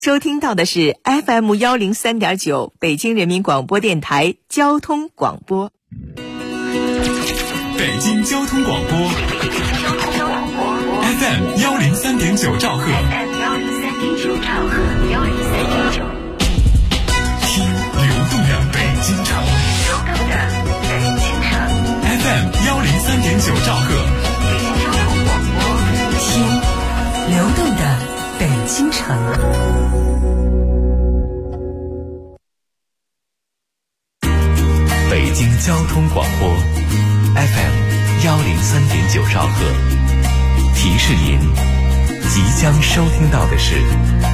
收听到的是 FM103.9 北京人民广播电台交通广播。 北京交通广播 FM103.9 兆赫，听流动的北京城FM103.9 兆赫， 听流动的北京城。 北京交通广播 FM103.9 兆赫，提示您即将收听到的是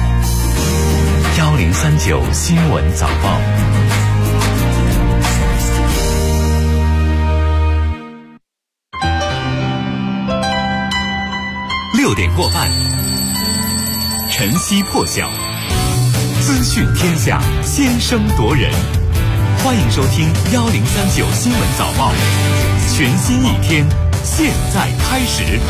1039新闻早报。6点过半，晨曦破晓，资讯天下，先声夺人。欢迎收听1039新闻早报，全新一天，现在开始。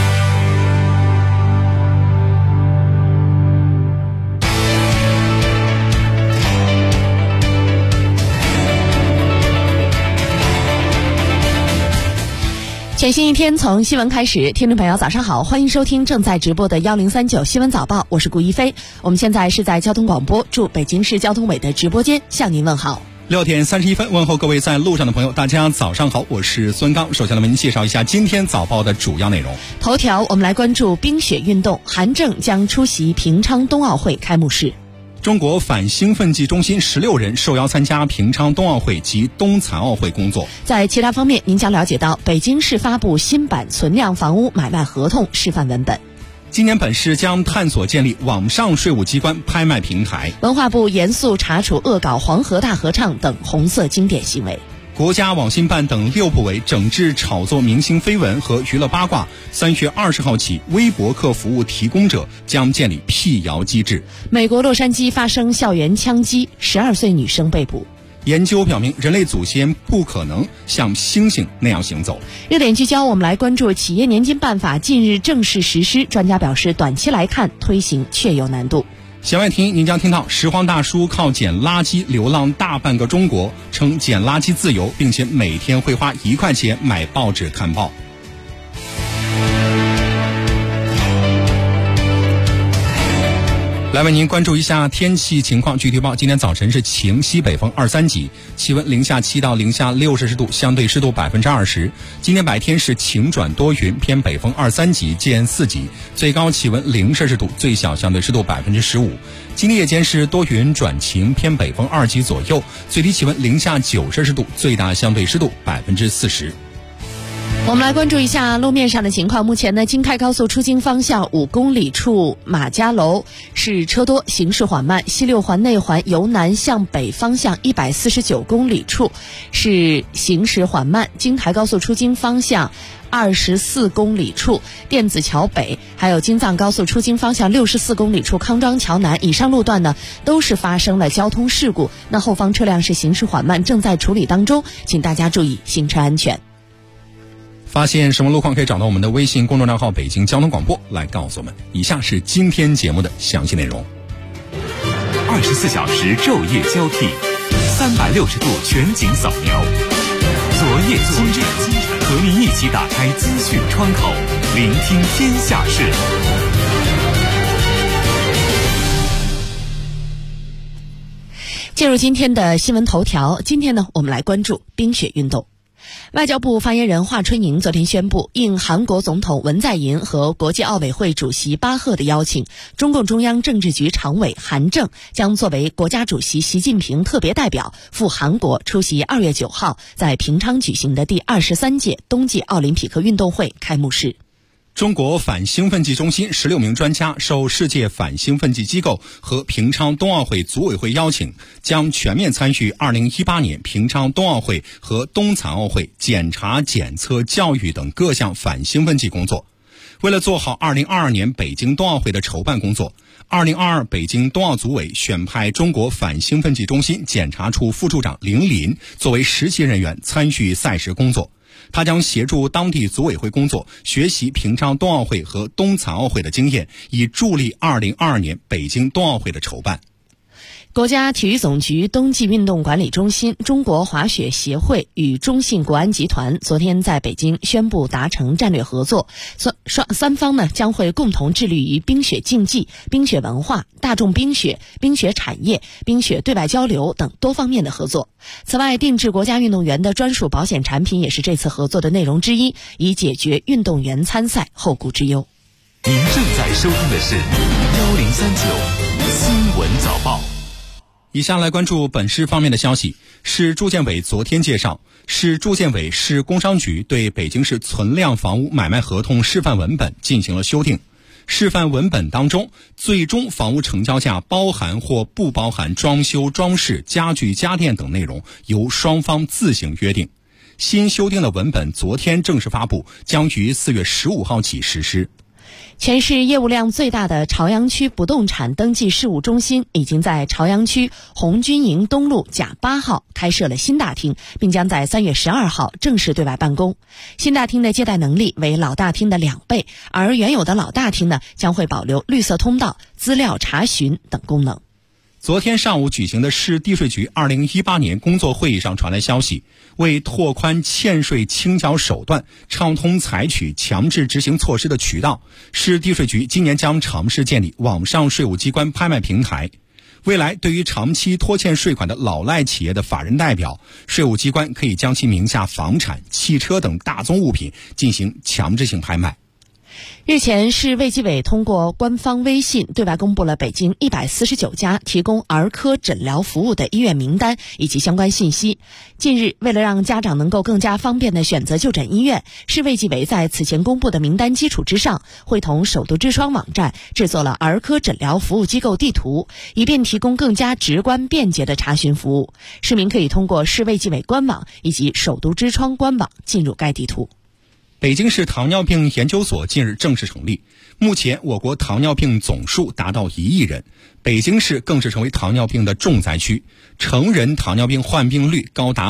全新一天从新闻开始，听众朋友早上好，欢迎收听正在直播的1039新闻早报，我是顾一飞。我们现在是在交通广播驻北京市交通委的直播间向您问好。 6点31分，问候各位在路上的朋友，大家早上好，我是孙刚。首先来为您介绍一下今天早报的主要内容。 头条，我们来关注冰雪运动，韩正将出席平昌冬奥会开幕式。 中国反兴奋剂中心16人受邀参加平昌冬奥会及冬残奥会工作。 在其他方面，您将了解到北京市发布新版存量房屋买卖合同示范文本。 今年本市将探索建立网上税务机关拍卖平台。 文化部严肃查处恶搞黄河大合唱等红色经典行为。 国家网信办等6部委整治炒作明星绯闻和娱乐八卦。3月20号起，微博客服务提供者将建立辟谣机制。 美国洛杉矶发生校园枪击，12岁女生被捕。 研究表明，人类祖先不可能像猩猩那样行走。 热点聚焦，我们来关注企业年金办法近日正式实施，专家表示，短期来看推行确有难度。 弦外听，您将听到拾荒大叔靠捡垃圾流浪大半个中国，称捡垃圾自由，并且每天会花1块钱买报纸看报。来为您关注一下天气情况，具体报今天早晨是晴，西北风2-3级，气温-7到-6摄氏度，相对湿度20%。今天白天是晴转多云，偏北风2-3级见4级，最高气温0摄氏度，最小相对湿度15%。今天夜间是多云转晴，偏北风2级左右，最低气温-9摄氏度，最大相对湿度40%。 我们来关注一下路面上的情况。目前呢，京开高速出京方向5公里处马家楼是车多，行驶缓慢。西6环内环由南向北方向149公里处是行驶缓慢。京台高速出京方向24公里处电子桥北，还有京藏高速出京方向64公里处康庄桥南以上路段呢，都是发生了交通事故，那后方车辆是行驶缓慢，正在处理当中，请大家注意行车安全。 发现什么路况可以找到我们的微信公众账号北京交通广播来告诉我们。以下是今天节目的详细内容。 24小时昼夜交替，360度全景扫描，昨夜今晨，和您一起打开资讯窗口，聆听天下事。 进入今天的新闻头条，今天呢，我们来关注冰雪运动。外交部发言人华春莹昨天宣布，应韩国总统文在寅和国际奥委会主席巴赫的邀请，中共中央政治局常委韩正将作为国家主席习近平特别代表赴韩国出席2月9号在平昌举行的第23届冬季奥林匹克运动会开幕式。 中国反兴奋剂中心16名专家受世界反兴奋剂机构和平昌冬奥会组委会邀请，将全面参与2018年平昌冬奥会和冬残奥会检查、检测、教育等各项反兴奋剂工作。为了做好2022年北京冬奥会的筹办工作，2022北京冬奥组委选派中国反兴奋剂中心检查处副处长凌林作为实习人员参与赛事工作。 他将协助当地组委会工作，学习平昌冬奥会和冬残奥会的经验，以助力2022年北京冬奥会的筹办。 国家体育总局冬季运动管理中心、中国滑雪协会与中信国安集团昨天在北京宣布达成战略合作，三方呢将会共同致力于冰雪竞技、冰雪文化、大众冰雪、冰雪产业、冰雪对外交流等多方面的合作。此外，定制国家运动员的专属保险产品也是这次合作的内容之一，以解决运动员参赛后顾之忧。 您正在收听的是1039新闻早报。 以下来关注本市方面的消息。市住建委昨天介绍，市住建委市工商局对北京市存量房屋买卖合同示范文本进行了修订。示范文本当中，最终房屋成交价包含或不包含装修、装饰、家具、家电等内容，由双方自行约定。新修订的文本昨天正式发布，将于4月15号起实施。 全市业务量最大的朝阳区不动产登记事务中心已经在朝阳区红军营东路甲8号开设了新大厅，并将在3月12号正式对外办公。新大厅的接待能力为老大厅的2倍，而原有的老大厅呢将会保留绿色通道、资料查询等功能。 昨天上午举行的市地税局2018年工作会议上传来消息，为拓宽欠税清缴手段，畅通采取强制执行措施的渠道，市地税局今年将尝试建立网上税务机关拍卖平台。未来对于长期拖欠税款的老赖企业的法人代表，税务机关可以将其名下房产、汽车等大宗物品进行强制性拍卖。 日前，市卫计委通过官方微信对外公布了北京149家提供儿科诊疗服务的医院名单以及相关信息。近日，为了让家长能够更加方便地选择就诊医院，市卫计委在此前公布的名单基础之上，会同首都之窗网站制作了儿科诊疗服务机构地图，以便提供更加直观便捷的查询服务。市民可以通过市卫计委官网以及首都之窗官网进入该地图。 北京市糖尿病研究所近日正式成立，目前我国糖尿病总数达到1亿人，北京市更是成为糖尿病的重灾区，成人糖尿病患病率高达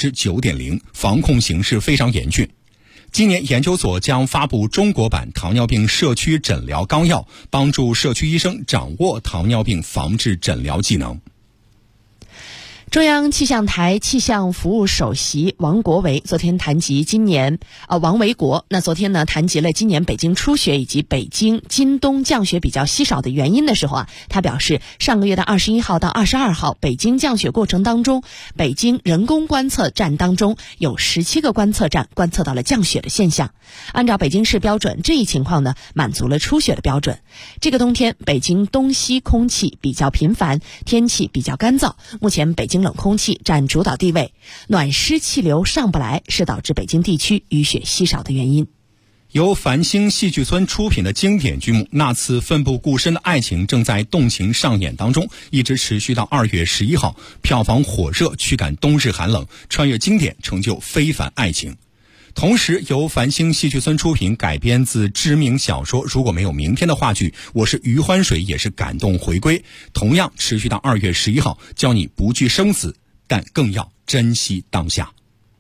9.0%， 防控形势非常严峻。今年研究所将发布中国版糖尿病社区诊疗纲要，帮助社区医生掌握糖尿病防治诊疗技能。 中央气象台气象服务首席王国维昨天谈及王维国昨天呢谈及了今年北京初雪以及北京今冬降雪比较稀少的原因的时候他表示，上个月的21号到22号北京降雪过程当中，北京人工观测站当中有17个观测站观测到了降雪的现象。按照北京市标准，这一情况呢满足了初雪的标准。这个冬天北京东西空气比较频繁，天气比较干燥，目前北京冷空气占主导地位，暖湿气流上不来是导致北京地区雨雪稀少的原因。 由繁星戏剧村出品的经典剧目《那次奋不顾身的爱情》正在动情上演当中，一直持续到2月11号，票房火热，驱赶冬日寒冷，穿越经典，成就非凡爱情。同时，由繁星戏剧村出品改编自知名小说《如果没有明天》的话剧《我是余欢水》也是感动回归，同样持续到2月11号，教你不惧生死，但更要珍惜当下。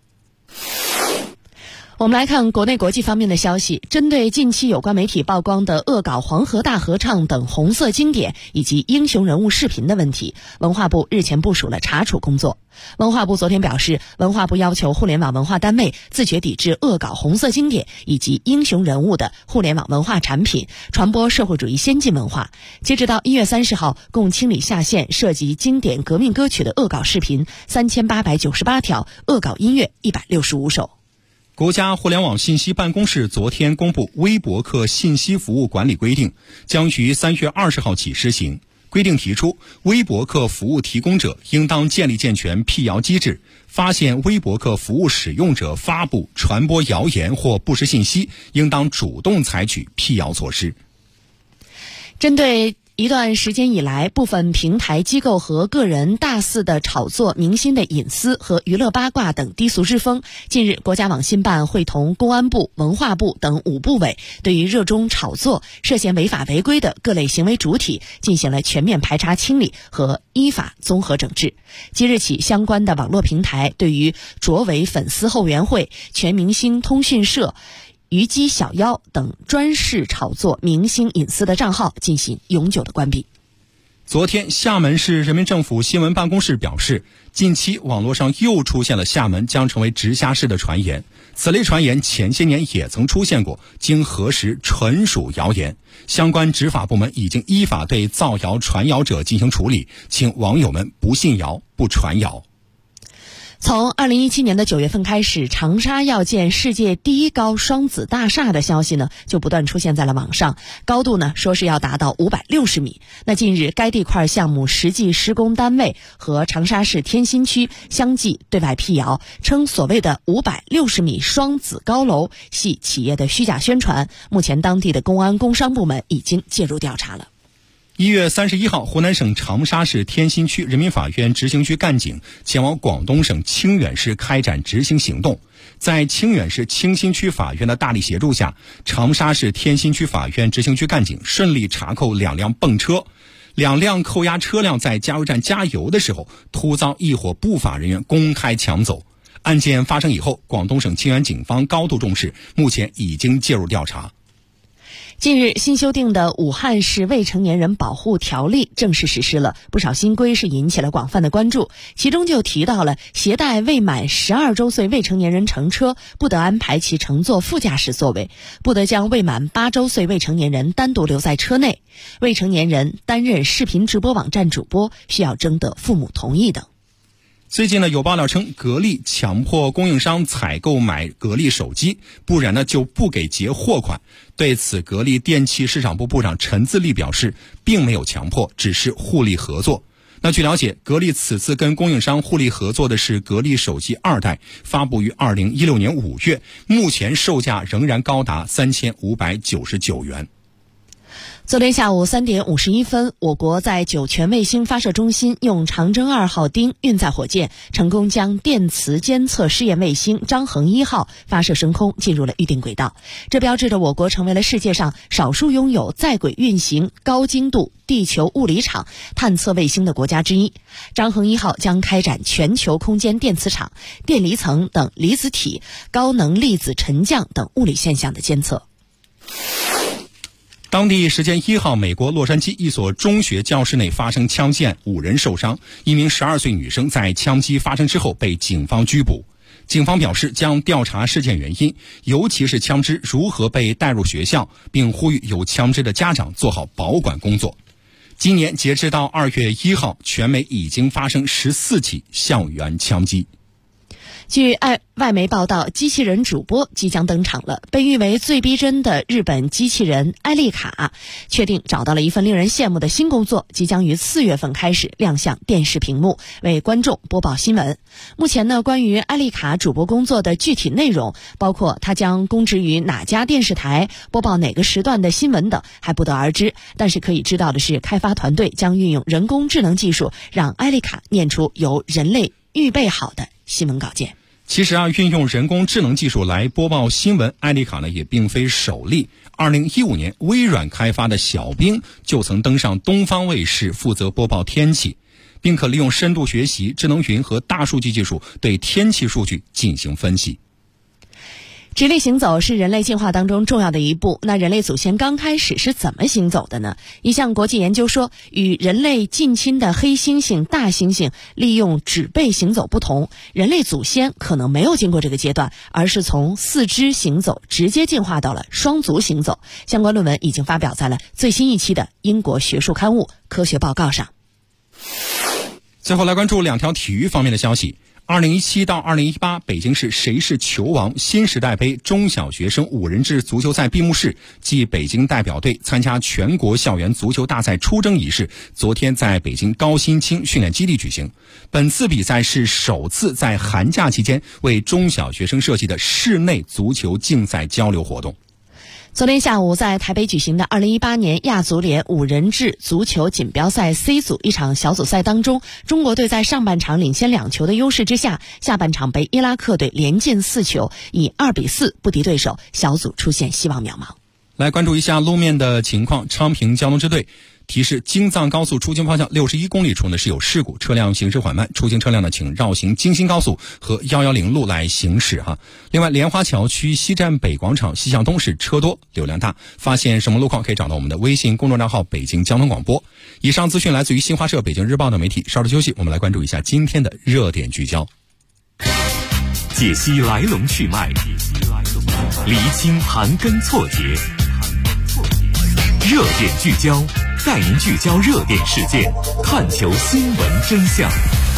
我们来看国内国际方面的消息。针对近期有关媒体曝光的恶搞黄河大合唱等红色经典以及英雄人物视频的问题，文化部日前部署了查处工作。文化部昨天表示，文化部要求互联网文化单位自觉抵制恶搞红色经典以及英雄人物的互联网文化产品，传播社会主义先进文化。截止到1月30号，共清理下线涉及经典革命歌曲的恶搞视频3898条，恶搞音乐165首。 国家互联网信息办公室昨天公布微博客信息服务管理规定，将于3月20号起施行。规定提出，微博客服务提供者应当建立健全辟谣机制，发现微博客服务使用者发布、传播谣言或不实信息，应当主动采取辟谣措施。 针对一段时间以来，部分平台机构和个人大肆的炒作明星的隐私和娱乐八卦等低俗之风。近日，国家网信办会同公安部、文化部等5部委，对于热衷炒作、涉嫌违法违规的各类行为主体进行了全面排查清理和依法综合整治。即日起，相关的网络平台对于卓伟粉丝后援会、全明星通讯社、虞姬小妖等专事炒作明星隐私的账号进行永久的关闭。 昨天，厦门市人民政府新闻办公室表示，近期网络上又出现了厦门将成为直辖市的传言。此类传言前些年也曾出现过，经核实纯属谣言。相关执法部门已经依法对造谣传谣者进行处理，请网友们不信谣、不传谣。 从2017年的9月份开始，长沙要建世界第一高双子大厦的消息呢，就不断出现在了网上，高度呢说是要达到560米。那近日，该地块项目实际施工单位和长沙市天心区相继对外辟谣，称所谓的560米双子高楼系企业的虚假宣传。目前，当地的公安工商部门已经介入调查了。 1月31号，湖南省长沙市天心区人民法院执行局干警前往广东省清远市开展执行行动。在清远市清新区法院的大力协助下，长沙市天心区法院执行局干警顺利查扣2辆泵车。2辆扣押车辆在加油站加油的时候，突遭一伙不法人员公开抢走。案件发生以后，广东省清远警方高度重视，目前已经介入调查。 近日，新修订的武汉市未成年人保护条例正式实施了，不少新规是引起了广泛的关注。其中就提到了携带未满12周岁未成年人乘车，不得安排其乘坐副驾驶座位，不得将未满8周岁未成年人单独留在车内，未成年人担任视频直播网站主播需要征得父母同意等。 最近呢，有爆料称格力强迫供应商采购买格力手机，不然呢就不给结货款。对此，格力电气市场部部长陈自立表示，并没有强迫，只是互利合作。那据了解，格力此次跟供应商互利合作的是格力手机2代，发布于2016年5月，目前售价仍然高达3599元。 昨天下午3点51分，我国在酒泉卫星发射中心用长征2号丁运载火箭成功将电磁监测试验卫星张衡1号发射升空，进入了预定轨道。这标志着我国成为了世界上少数拥有在轨运行高精度地球物理场探测卫星的国家之一。张衡1号将开展全球空间电磁场、电离层等离子体、高能粒子沉降等物理现象的监测。 当地时间1号，美国洛杉矶一所中学教室内发生枪击案，5人受伤。一名12岁女生在枪击发生之后被警方拘捕。警方表示将调查事件原因，尤其是枪支如何被带入学校，并呼吁有枪支的家长做好保管工作。今年截至到2月1号，全美已经发生14起校园枪击。 据外媒报道，机器人主播即将登场了。被誉为最逼真的日本机器人艾丽卡确定找到了一份令人羡慕的新工作，即将于4月份开始亮相电视屏幕，为观众播报新闻。目前呢，关于艾丽卡主播工作的具体内容，包括她将供职于哪家电视台，播报哪个时段的新闻等，还不得而知。但是可以知道的是，开发团队将运用人工智能技术，让艾丽卡念出由人类预备好的新闻稿件。 其实运用人工智能技术来播报新闻，艾丽卡呢也并非首例。2015年，微软开发的小冰就曾登上东方卫视，负责播报天气，并可利用深度学习、智能云和大数据技术对天气数据进行分析。 直立行走是人类进化当中重要的一步。那人类祖先刚开始是怎么行走的呢？一项国际研究说，与人类近亲的黑猩猩、大猩猩利用指背行走不同，人类祖先可能没有经过这个阶段，而是从4肢行走直接进化到了双足行走。相关论文已经发表在了最新一期的英国学术刊物《科学报告》上。 最后来关注2条体育方面的消息。2017到2018北京市谁是球王新时代杯中小学生5人制足球赛闭幕式暨北京代表队参加全国校园足球大赛出征仪式昨天在北京高新青训练基地举行。本次比赛是首次在寒假期间为中小学生设计的室内足球竞赛交流活动。 昨天下午，在台北举行的2018年亚足联5人制足球锦标赛 C 组一场小组赛当中，中国队在上半场领先2球的优势之下，下半场被伊拉克队连进4球，以2-4不敌对手，小组出现希望渺茫。 来关注一下路面的情况，昌平交通支队提示，京藏高速出京方向61公里处呢是有事故，车辆行驶缓慢，出京车辆呢请绕行京新高速和110路来行驶哈。另外，莲花桥区西站北广场西向东是车多流量大，发现什么路况可以找到我们的微信公众账号北京交通广播。以上资讯来自于新华社、北京日报的媒体。稍事休息，我们来关注一下今天的热点聚焦， 解析来龙去脉，厘清盘根错节，热点聚焦，带您聚焦热点事件，探求新闻真相。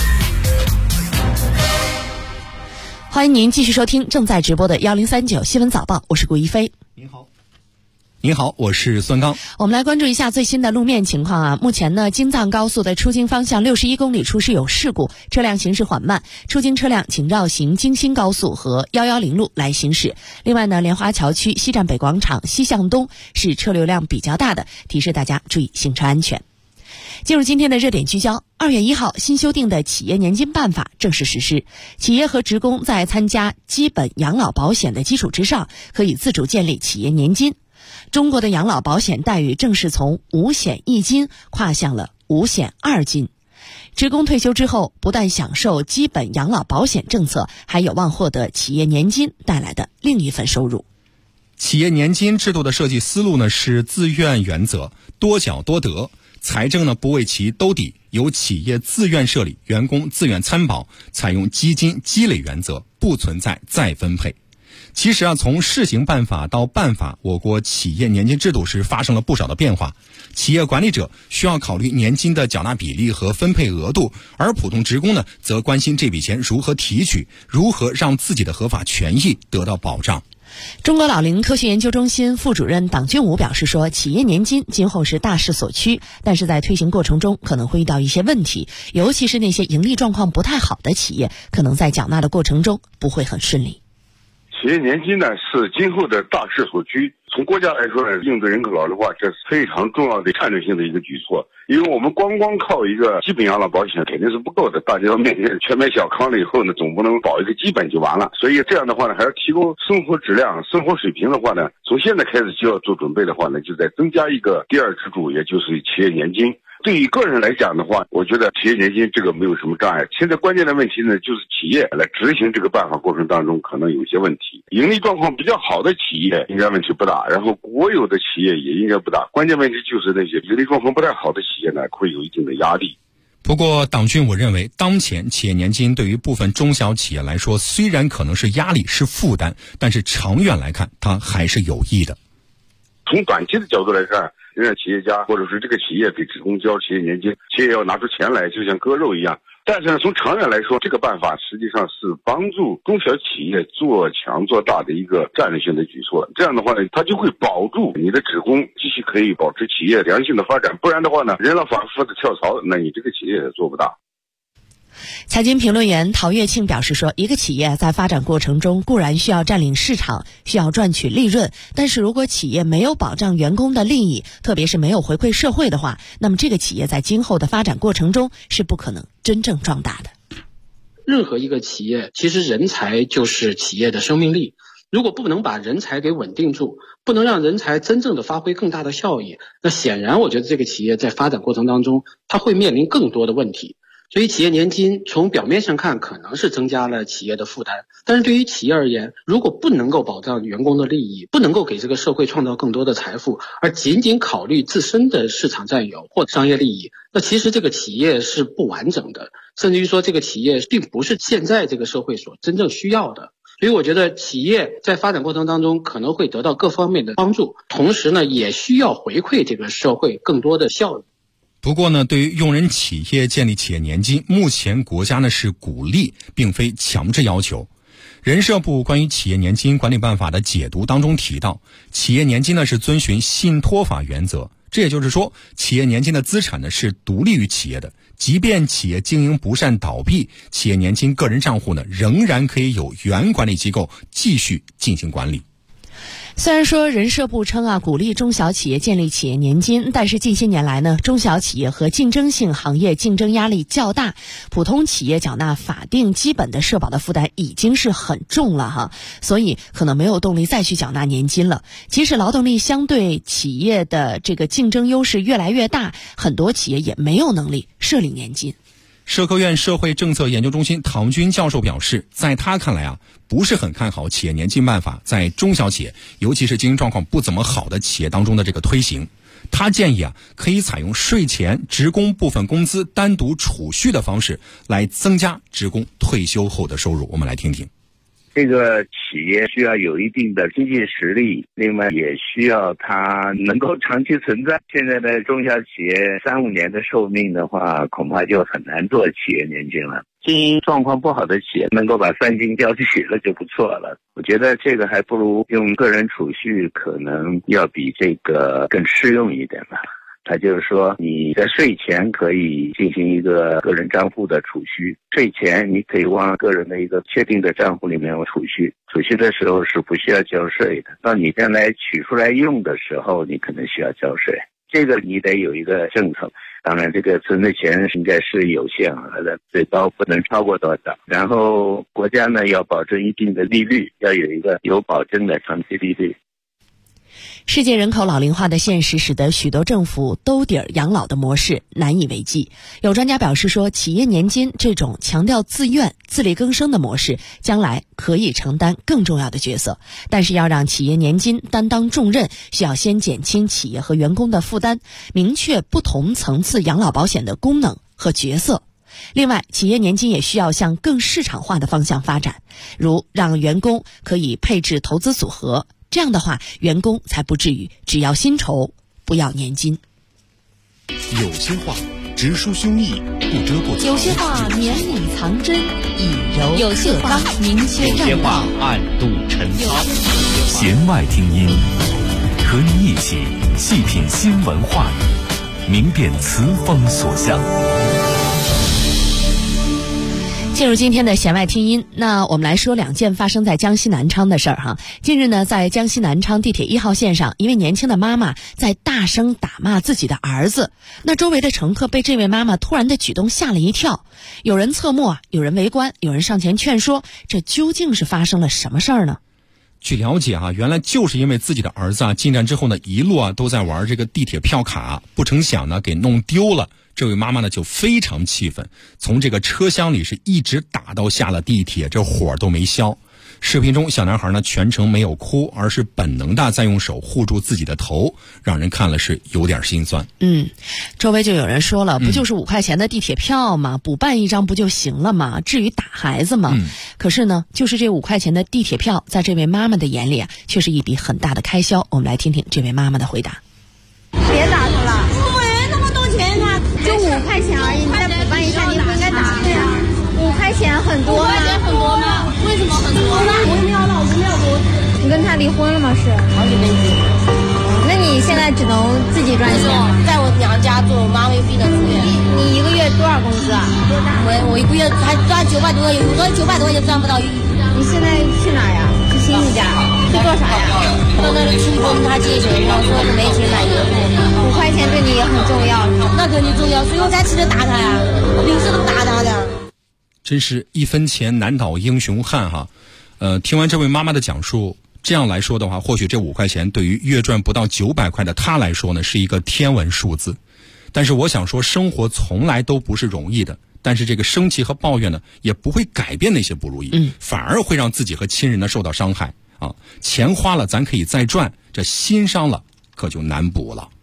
欢迎您继续收听正在直播的1039新闻早报，我是顾一飞。 您好，我是孙刚。 我们来关注一下最新的路面情况啊。目前呢，京藏高速的出京方向61公里处是有事故，车辆行驶缓慢，出京车辆请绕行京新高速和110路来行驶。另外呢，莲花桥区西站北广场西向东是车流量比较大的，提示大家注意行车安全。进入今天的热点聚焦，2月1号新修订的企业年金办法正式实施，企业和职工在参加基本养老保险的基础之上，可以自主建立企业年金。中国的养老保险待遇正式从5险1金跨向了5险2金。职工退休之后，不但享受基本养老保险政策，还有望获得企业年金带来的另一份收入。 企业年金制度的设计思路呢是自愿原则，多缴多得，财政呢不为其兜底，由企业自愿设立，员工自愿参保，采用基金积累原则，不存在再分配。其实从试行办法到办法，我国企业年金制度是发生了不少的变化。企业管理者需要考虑年金的缴纳比例和分配额度，而普通职工呢，则关心这笔钱如何提取，如何让自己的合法权益得到保障。 中国老龄科学研究中心副主任党俊武表示说，企业年金今后是大势所趋，但是在推行过程中可能会遇到一些问题，尤其是那些盈利状况不太好的企业，可能在缴纳的过程中不会很顺利。 企业年金呢是今后的大势所趋，从国家来说呢，应对人口老龄化，这是非常重要的战略性的一个举措。因为我们光靠一个基本养老保险肯定是不够的，大家要面对全面小康了以后呢，总不能保一个基本就完了。所以这样的话呢，还要提供生活质量、生活水平的话呢，从现在开始就要做准备的话呢，就再增加一个第二支柱，也就是企业年金。对于个人来讲的话，我觉得企业年金这个没有什么障碍。现在关键的问题呢，就是企业来执行这个办法过程当中可能有些问题。盈利状况比较好的企业应该问题不大，然后国有的企业也应该不大。关键问题就是那些盈利状况不太好的企业呢，会有一定的压力。 不过党俊我认为，当前企业年金对于部分中小企业来说，虽然可能是压力是负担，但是长远来看它还是有益的。 从短期的角度来看，让企业家或者是这个企业给职工交企业年金，企业要拿出钱来，就像割肉一样。但是呢，从长远来说，这个办法实际上是帮助中小企业做强做大的一个战略性的举措。这样的话呢，它就会保住你的职工继续可以保持企业良性的发展，不然的话呢，人老反复的跳槽，那你这个企业也做不大。 财经评论员陶跃庆表示说，一个企业在发展过程中固然需要占领市场，需要赚取利润，但是如果企业没有保障员工的利益，特别是没有回馈社会的话，那么这个企业在今后的发展过程中是不可能真正壮大的。 任何一个企业，其实人才就是企业的生命力。如果不能把人才给稳定住，不能让人才真正的发挥更大的效益，那显然我觉得这个企业在发展过程当中，它会面临更多的问题。所以企业年金从表面上看可能是增加了企业的负担，但是对于企业而言，如果不能够保障员工的利益，不能够给这个社会创造更多的财富，而仅仅考虑自身的市场占有或商业利益，那其实这个企业是不完整的，甚至于说这个企业并不是现在这个社会所真正需要的。所以我觉得企业在发展过程当中可能会得到各方面的帮助，同时呢也需要回馈这个社会更多的效益。 不过呢，对于用人企业建立企业年金，目前国家呢是鼓励，并非强制要求。人社部关于企业年金管理办法的解读当中提到，企业年金呢是遵循信托法原则，这也就是说，企业年金的资产呢是独立于企业的，即便企业经营不善倒闭，企业年金个人账户呢仍然可以由原管理机构继续进行管理。 虽然说人社部称鼓励中小企业建立企业年金，但是近些年来呢，中小企业和竞争性行业竞争压力较大，普通企业缴纳法定基本的社保的负担已经是很重了哈，所以可能没有动力再去缴纳年金了。即使劳动力相对企业的这个竞争优势越来越大，很多企业也没有能力设立年金。 社科院社会政策研究中心唐军教授表示，在他看来不是很看好企业年金办法在中小企业，尤其是经营状况不怎么好的企业当中的这个推行。他建议可以采用税前职工部分工资单独储蓄的方式来增加职工退休后的收入。我们来听听。 这个企业需要有一定的经济实力，另外也需要它能够长期存在。现在的中小企业3-5年的寿命的话，恐怕就很难做企业年金了。经营状况不好的企业能够把3金交齐了就不错了。我觉得这个还不如用个人储蓄，可能要比这个更适用一点吧。他就是说，你在税前可以进行一个个人账户的储蓄，税前你可以往个人的一个确定的账户里面储蓄，储蓄的时候是不需要交税的。到你将来取出来用的时候，你可能需要交税。这个你得有一个政策，当然这个存的钱应该是有限额的，最高不能超过多少。然后国家呢要保证一定的利率，要有一个有保证的长期利率。 世界人口老龄化的现实使得许多政府兜底养老的模式难以为继。有专家表示说，企业年金这种强调自愿自力更生的模式将来可以承担更重要的角色，但是要让企业年金担当重任，需要先减轻企业和员工的负担，明确不同层次养老保险的功能和角色。另外，企业年金也需要向更市场化的方向发展，如让员工可以配置投资组合，这样的话，员工才不至于只要薪酬不要年金。 有些话直抒胸臆，不遮不藏； 有些话绵里藏针，以柔有些话明确有些话暗度陈仓。弦外听音，和你一起细品新闻话语，明辨词风所向。 进入今天的弦外听音，那我们来说2件发生在江西南昌的事儿哈。近日呢，在江西南昌地铁1号线上，一位年轻的妈妈在大声打骂自己的儿子，那周围的乘客被这位妈妈突然的举动吓了一跳，有人侧目有人围观，有人上前劝说，这究竟是发生了什么事儿呢？ 据了解原来就是因为自己的儿子进站之后呢，一路都在玩这个地铁票卡，不成想呢给弄丢了。这位妈妈呢就非常气愤，从这个车厢里是一直打到下了地铁，这火都没消。视频中小男孩呢全程没有哭，而是本能的在用手护住自己的头，让人看了是有点心酸。 周围就有人说了，不就是5块钱的地铁票吗？补办一张不就行了吗？至于打孩子吗？可是呢，就是这5块钱的地铁票，在这位妈妈的眼里却是一笔很大的开销。我们来听听这位妈妈的回答。 别打他了，没那么多钱啊，就5块钱而已，你再补办一下，你不应该打他呀。5块钱很多吗？5块钱很多吗？为什么很多呢？我又没有老公，没有儿子。你跟他离婚了吗？是。好久没离。那你现在只能自己赚钱， 在我娘家做妈胃病的住院。 你1个月多少工资啊？ 我1个月还赚900多，有时候900多也赚不到1。 你现在去哪呀？去亲戚家？去做啥呀？ 到那里去跟他借钱，然后说是没钱买衣服。 5块钱对你也很重要。 那肯定重要，所以我才起来打他呀，我平时都打他的。 真是1分钱难倒英雄汉哈。听完这位妈妈的讲述，这样来说的话，或许这5块钱对于月赚不到900块的她来说呢，是一个天文数字。但是我想说，生活从来都不是容易的，但是这个生气和抱怨呢，也不会改变那些不如意，反而会让自己和亲人呢受到伤害啊。钱花了咱可以再赚，这心伤了可就难补了。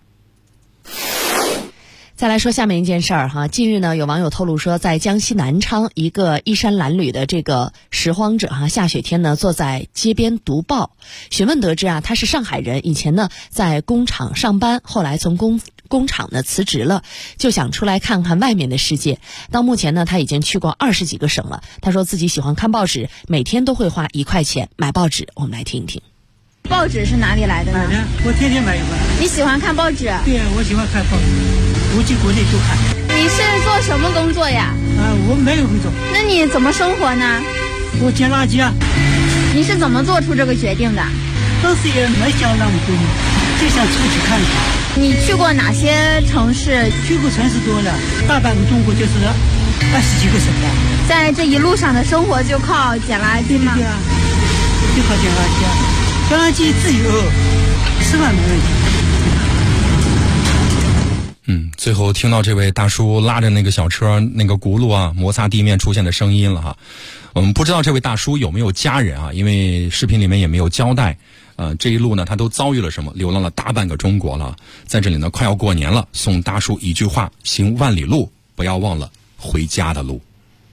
再来说下面一件事儿哈，近日呢，有网友透露说，在江西南昌一个衣衫褴褛的这个拾荒者下雪天呢，坐在街边读报，询问得知他是上海人，以前呢在工厂上班，后来从工厂呢辞职了，就想出来看看外面的世界。到目前呢，他已经去过20几个省了。他说自己喜欢看报纸，每天都会花1块钱买报纸。我们来听一听。 报纸是哪里来的呢？ 我天天买一份。 你喜欢看报纸？ 对呀，我喜欢看报纸，国际国内都看。 你是做什么工作呀？ 我没有工作。 那你怎么生活呢？ 我捡垃圾啊。 你是怎么做出这个决定的？ 当时也没想那么多，就想出去看看。 你去过哪些城市？ 去过城市多了，大半个中国就是20几个省了。 在这一路上的生活就靠捡垃圾吗？ 对啊，就靠捡垃圾啊，捡垃圾自己吃饭没问题。 最后听到这位大叔拉着那个小车那个轱辘啊摩擦地面出现的声音了哈。我们不知道这位大叔有没有家人啊，因为视频里面也没有交代。这一路呢他都遭遇了什么，流浪了大半个中国了。在这里呢快要过年了，送大叔一句话：行万里路，不要忘了回家的路。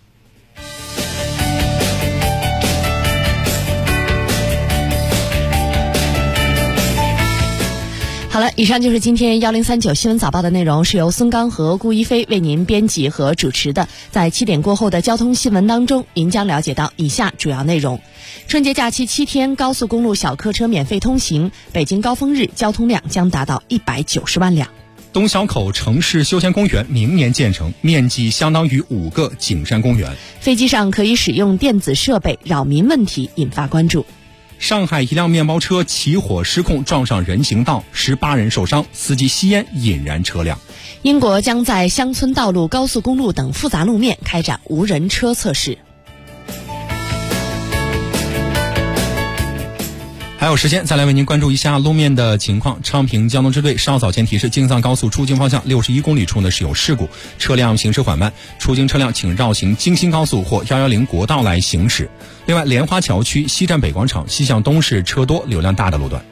好了，以上就是今天1039新闻早报的内容，是由孙刚和顾一飞为您编辑和主持的。在7点过后的交通新闻当中，您将了解到以下主要内容：春节假期7天，高速公路小客车免费通行，北京高峰日交通量将达到190万辆。 东小口城市休闲公园明年建成，面积相当于5个景山公园。 飞机上可以使用电子设备，扰民问题引发关注。 上海一辆面包车起火失控撞上人行道，18人受伤，司机吸烟引燃车辆。 英国将在乡村道路、高速公路等复杂路面开展无人车测试。 还有时间再来为您关注一下路面的情况。昌平交通支队稍早前提示，京藏高速出京方向61公里处呢是有事故，车辆行驶缓慢，出京车辆请绕行京新高速或110国道来行驶。另外，莲花桥区西站北广场西向东是车多流量大的路段。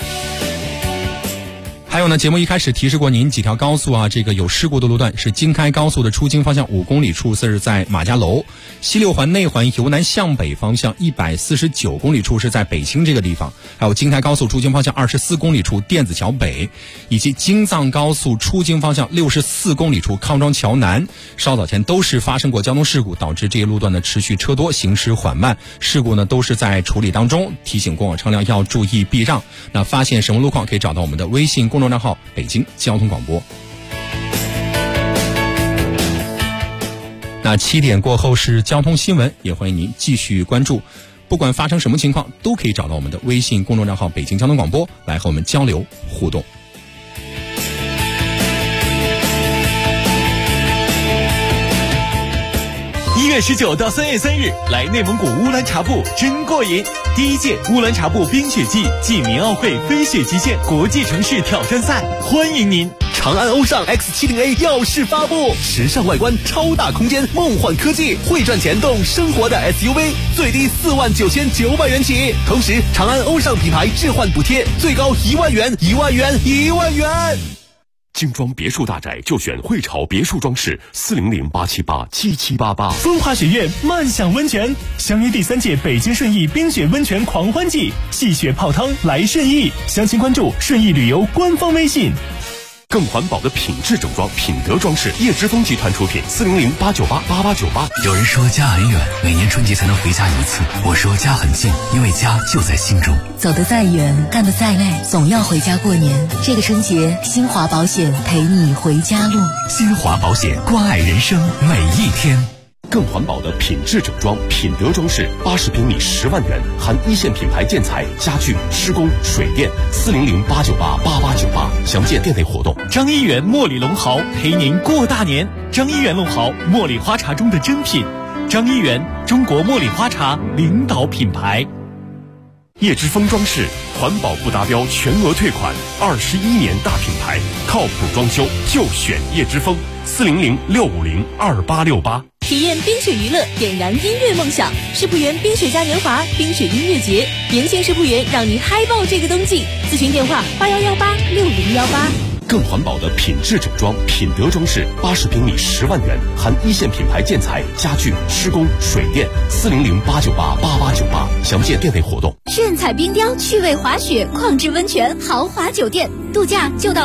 还有呢，节目一开始提示过您几条高速啊，这个有事故的路段是京开高速的出京方向5公里处是在马家楼，西六环内环由南向北方向149公里处是在北京这个地方，还有京开高速出京方向24公里处电子桥北，以及京藏高速出京方向64公里处康庄桥南，稍早前都是发生过交通事故，导致这一路段呢持续车多，行驶缓慢，事故呢都是在处理当中，提醒过往车辆要注意避让。那发现什么路况可以找到我们的微信公众账号北京交通广播。那7点过后是交通新闻，也欢迎您继续关注，不管发生什么情况都可以找到我们的微信公众账号北京交通广播来和我们交流互动。 1月19到3月3日，来内蒙古乌兰察布真过瘾！第1届乌兰察布冰雪季暨民奥会飞雪极限国际城市挑战赛，欢迎您！长安欧尚 X70A 耀世发布，时尚外观、超大空间、梦幻科技，会赚钱动生活的 SUV， 最低49900元起。同时，长安欧尚品牌置换补贴最高1万元，1万元，1万元。 精装别墅大宅就选汇潮别墅装饰，400-878-7788。 风华学院漫享温泉，相约第3届北京顺义冰雪温泉狂欢季，戏雪泡汤来顺义，详情关注顺义旅游官方微信。 更环保的品质整装，品德装饰，叶之峰集团出品，400-898-8898。 有人说家很远，每年春节才能回家一次。我说家很近，因为家就在心中。 走得再远，干得再累，总要回家过年。这个春节，新华保险陪你回家路。 新华保险，关爱人生每一天。 更环保的品质整装，品德装饰，80平米10万元，含1线品牌建材、家具、施工、水电，400-898-8898。详见店内活动。 张一元茉莉龙豪陪您过大年。张一元龙豪，茉莉花茶中的珍品。张一元，中国茉莉花茶领导品牌。 叶之峰装饰，环保不达标全额退款，21年大品牌，靠谱装修就选叶之峰，400-650-2868。 体验冰雪娱乐，点燃音乐梦想。世仆园冰雪嘉年华冰雪音乐节，迎新世仆园让你嗨爆这个冬季。咨询电话8118-6018。 更环保的品质整装，品德装饰，80平米10万元，含1线品牌建材、家具、施工、水电，400-898-8898。详见店内活动。 炫彩冰雕，趣味滑雪，矿质温泉，豪华酒店，度假就到